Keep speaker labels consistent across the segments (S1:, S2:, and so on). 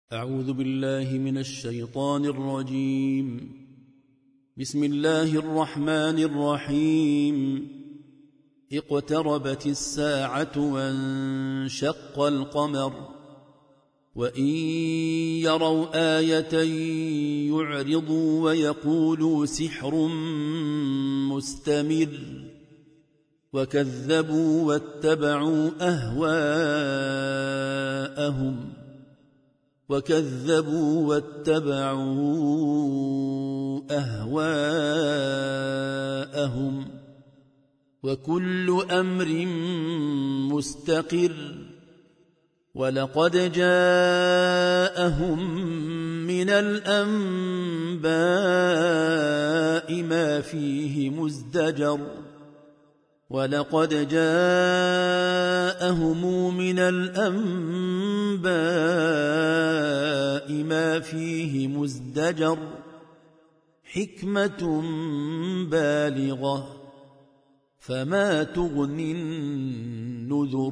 S1: أعوذ بالله من الشيطان الرجيم. بسم الله الرحمن الرحيم. اقتربت الساعة وانشق القمر وإن يروا آية يعرضوا ويقولوا سحر مستمر وكذبوا واتبعوا أهواءهم وكل أمر مستقر. ولقد جاءهم من الأنباء ما فيه مزدجر حكمة بالغة فما تغني النذر.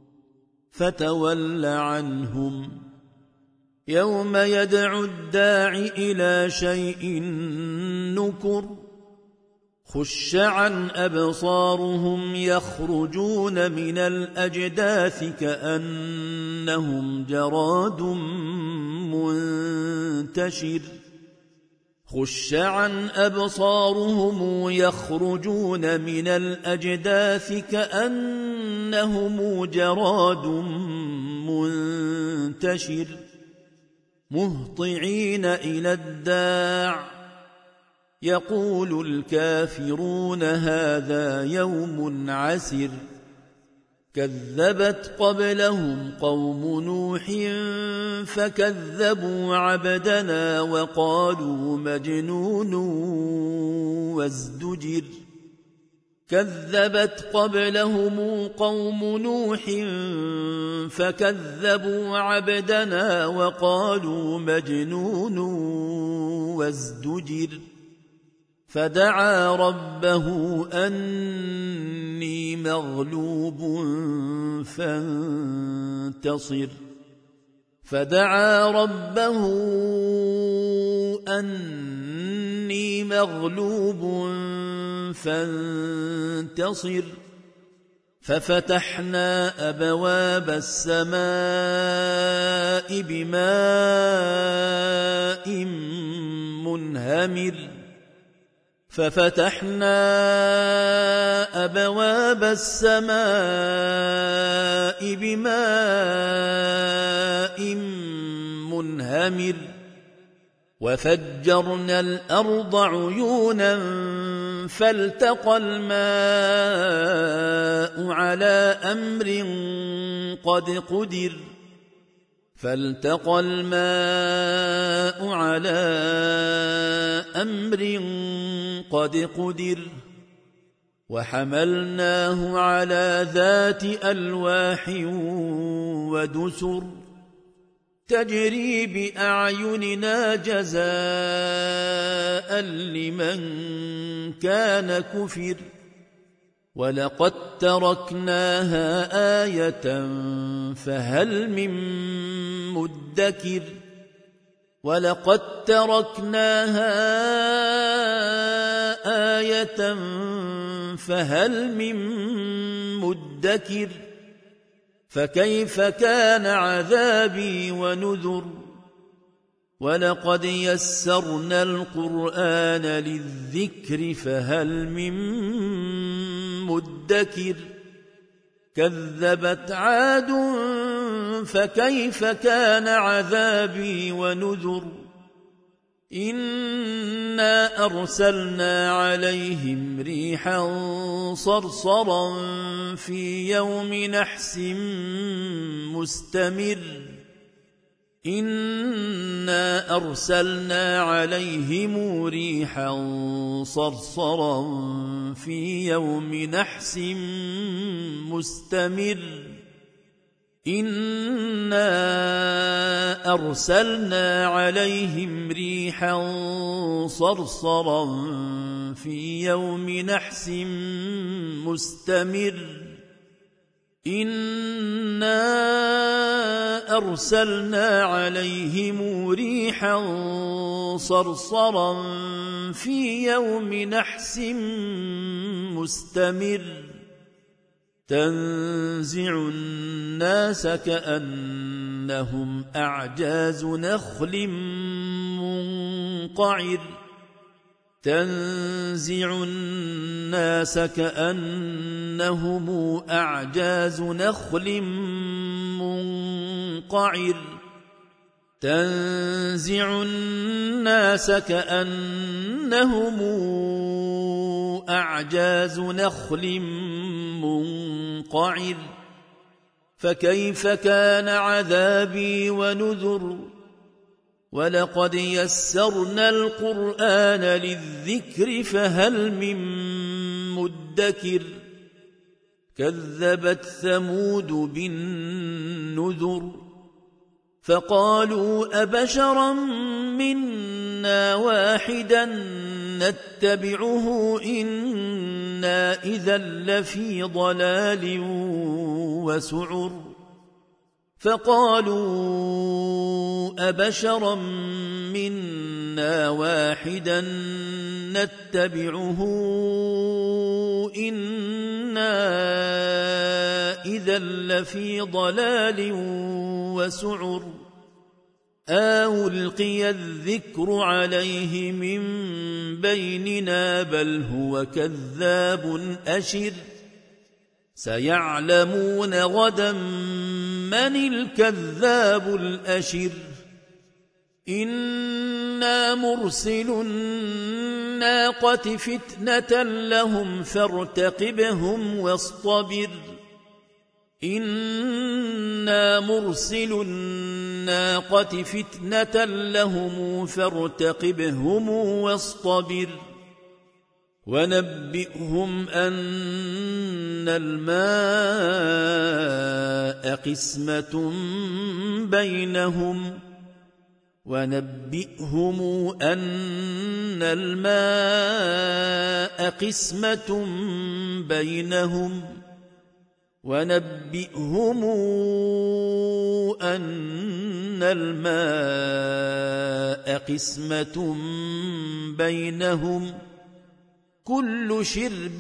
S1: فتول عنهم يوم يدعو الداع إلى شيء نكر. خش عن أبصارهم يخرجون من الأجداث كأنهم جراد منتشر. مهطعين إلى الداع يقول الكافرون هذا يوم عسر. كذبت قبلهم قوم نوح فكذبوا عبدنا وقالوا مجنون وازدجر. فدعا ربه أني مغلوب فانتصر. ففتحنا أبواب السماء بماء منهمر وفجرنا الأرض عيونا فالتقى الماء على أمر قد قدر. وحملناه على ذات ألواح ودسر تجري بأعيننا جزاء لمن كان كفر. ولقد تركناها آية فهل من مدكر. فكيف كان عذابي ونذر. ولقد يسرنا القرآن للذكر فهل من مدكر. كذبت عاد فكيف كان عذابي ونذر. إنا أرسلنا عليهم ريحا صرصرا في يوم نحس مستمر. إنا أرسلنا عليهم ريحا صرصرا في يوم نحس مستمر تنزع الناس كأنهم أعجاز نخل منقعر تنزع الناس كأنهم أعجاز نخل منقعر تنزع الناس كأنهم أعجاز نخل منقعر فكيف كان عذابي ونذر ولقد يسرنا القرآن للذكر فهل من مدكر كذبت ثمود بالنذر فقالوا أبشرا منا واحدا نتبعه إنا إذا لفي ضلال وسعر فقالوا أبشرا منا واحدا نتبعه إنا إذا لفي ضلال وسعر ألقي الذكر عليه من بيننا بل هو كذاب أشر سيعلمون غدا من الكذاب الأشر إنا مرسل الناقة فتنة لهم فارتقبهم واصطبر إنا مرسل الناقة فتنة لهم فارتقبهم واصطبر ونبئهم أن الماء قسمة بينهم ونبئهم أن الماء قسمة بينهم ونبئهم أن الماء قسمة بينهم كل شرب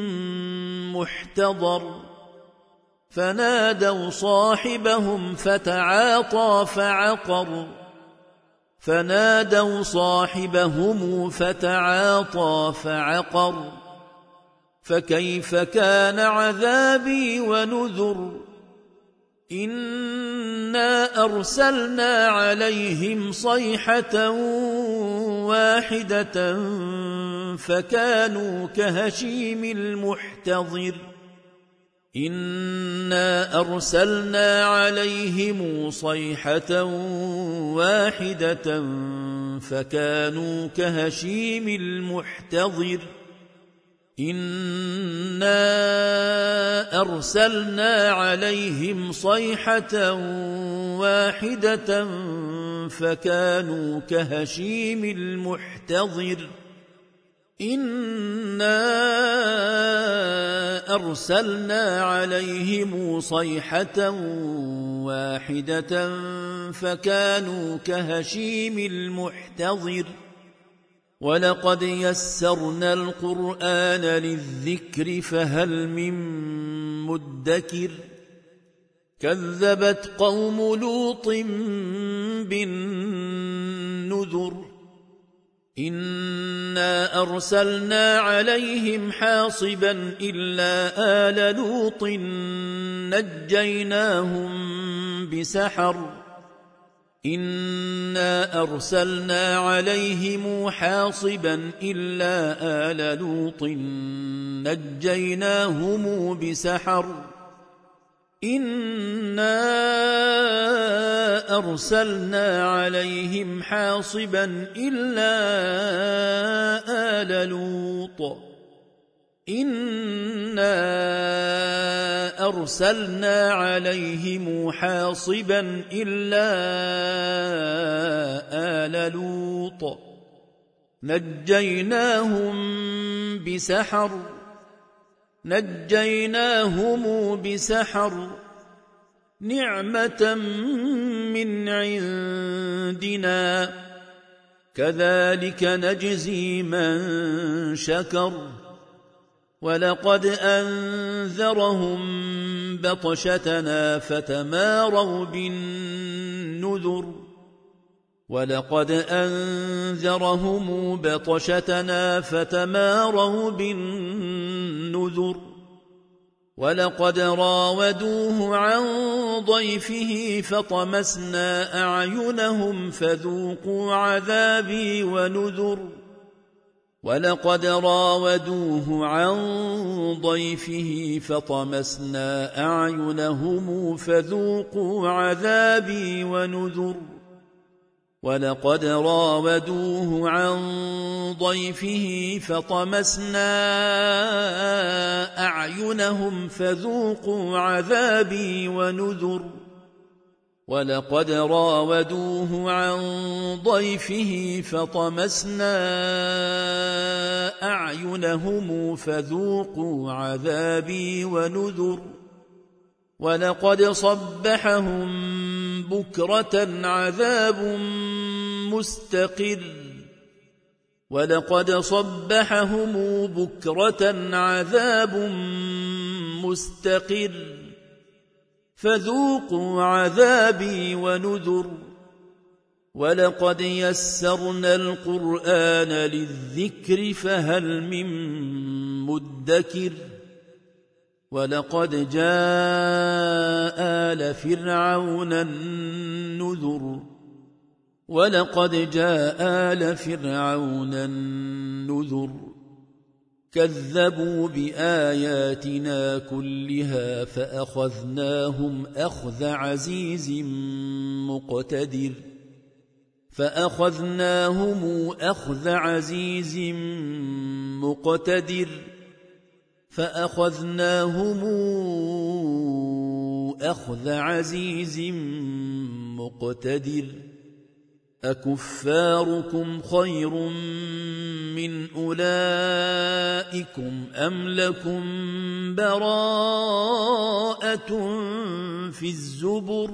S1: محتضر فنادوا صاحبهم فتعاطى فعقر فكيف كان عذابي ونذر إنا أرسلنا عليهم صيحة واحدة فكانوا كهشيم المحتضر إنا أرسلنا عليهم صيحة واحدة فكانوا كهشيم المحتضر إنا أرسلنا عليهم صيحة واحدة فكانوا كهشيم المحتضر إنا أرسلنا عليهم صيحة واحدة فكانوا كهشيم المحتضر ولقد يسرنا القرآن للذكر فهل من مدكر كذبت قوم لوط بالنذر إنا أرسلنا عليهم حاصبا إلا آل لوط نجيناهم بسحر إنا أرسلنا عليهم حاصبا إلا آل لوط نجيناهم بسحر إنا أرسلنا عليهم حاصبا إلا آل لوط إنا أرسلنا عليهم حاصبا إلا آل لوط نجيناهم بسحر نجيناهم بسحر نعمة من عندنا كذلك نجزي من شكر ولقد أنذرهم بطشتنا فتماروا بالنذر ولقد راودوه عن ضيفه فطمسنا أعينهم فذوقوا عذابي ونذر ولقد راودوه عن ضيفه فطمسنا أعينهم فذوقوا عذابي ونذر ولقد صبحهم بكرة عذاب مستقر فذوقوا عذابي ونذر ولقد يسرنا القرآن للذكر فهل من مدكر ولقد جاء آل فرعون النذر كذبوا بآياتنا كلها فأخذناهم أخذ عزيز مقتدر أكفاركم خير من أولئكم أم لكم براءة في الزبر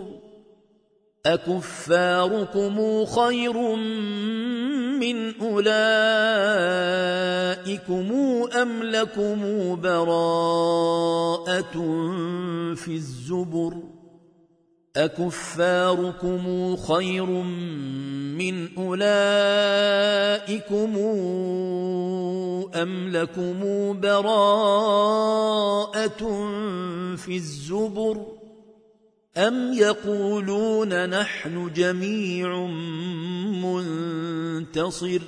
S1: أكفاركم خير من أولئكم أم لكم براءة في الزبر أم يقولون نحن جميع منتصر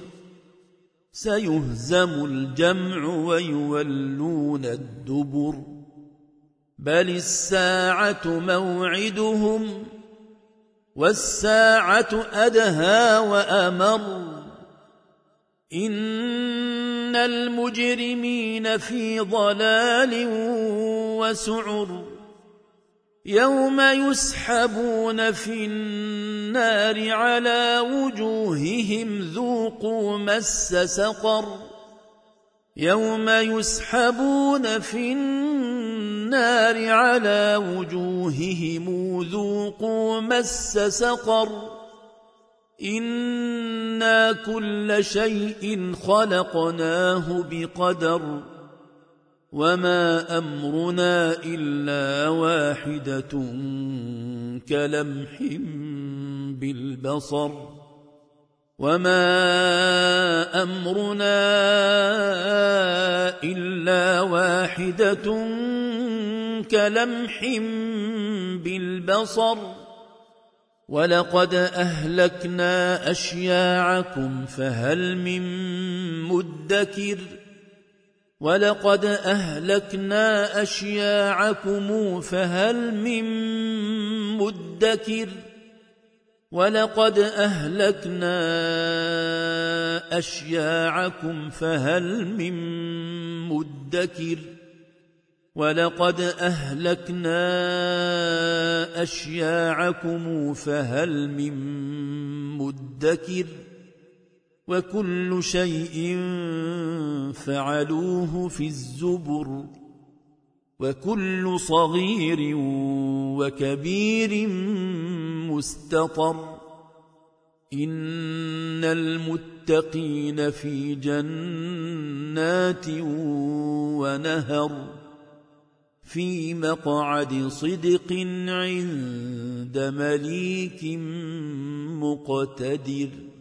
S1: سيهزم الجمع ويولون الدبر بل الساعة موعدهم والساعة أدهى وأمر إن المجرمين في ضلال وسعر يوم يسحبون في النار على وجوههم ذوقوا مس سقر إنا كل شيء خلقناه بقدر وما أمرنا إلا واحدة كلمح بالبصر ولقد أهلكنا أشياعكم فهل من مدكر ولقد أهلكنا أشياعكم فهل من مدكر وكل شيء فعلوه في الزبر وكل صغير وكبير مستطر إن المتقين في جنات ونهر في مقعد صدق عند مليك مقتدر.